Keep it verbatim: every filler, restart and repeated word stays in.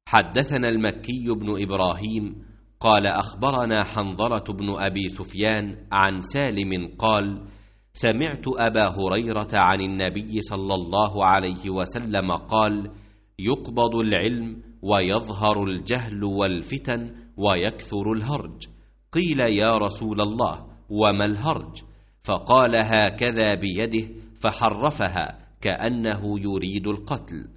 حدثنا المكي بن إبراهيم قال أخبرنا حنظلة بن أبي سفيان عن سالم قال سمعت أبا هريرة عن النبي صلى الله عليه وسلم قال يقبض العلم ويظهر الجهل والفتن ويكثر الهرج. قيل يا رسول الله وما الهرج؟ فقال هكذا بيده فحرفها كأنه يريد القتل.